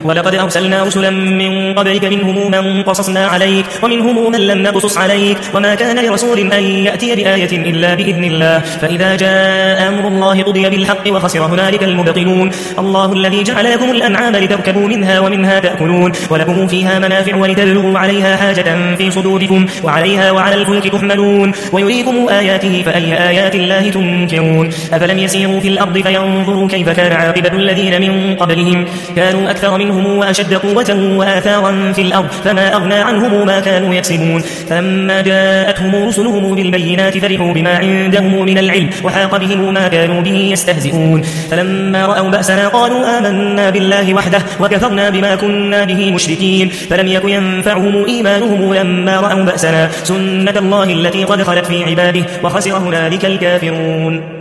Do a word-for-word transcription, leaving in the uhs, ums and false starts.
ولقد أرسلنا رسلا من قبلك منهم من قصصنا عليك ومنهم من لم نقصص عليك وما كان لرسول أن يأتي بآية إلا بإذن الله فإذا جاء أمر الله قضي بالحق وخسر هنالك المبطلون الله الذي جعل لكم الأنعام لتركبوا منها ومنها تأكلون ولكم فيها منافع ولتبلغوا عليها حاجة في صدوركم وعليها وعلى الفلك تحملون ويريكم آياته فأي آيات الله تنكرون أفلم يسيروا في الأرض فينظروا كيف كان عاقبة الذين من قبلهم كانوا أكثر منهم وأشد قوة وآثارا في الأرض فما أغنى عنهم ما كانوا يكسبون فلما جاءتهم رسلهم بالبينات فرحوا بما عندهم من العلم وحاق بهم ما كانوا به يستهزئون فلما رأوا بأسنا قالوا آمنا بالله وحده وكفرنا بما كنا به مشركين فلم يكن ينفعهم إيمانهم لما رأوا بأسنا سنة الله التي قد خلت في عباده وخسر هنالك الكافرون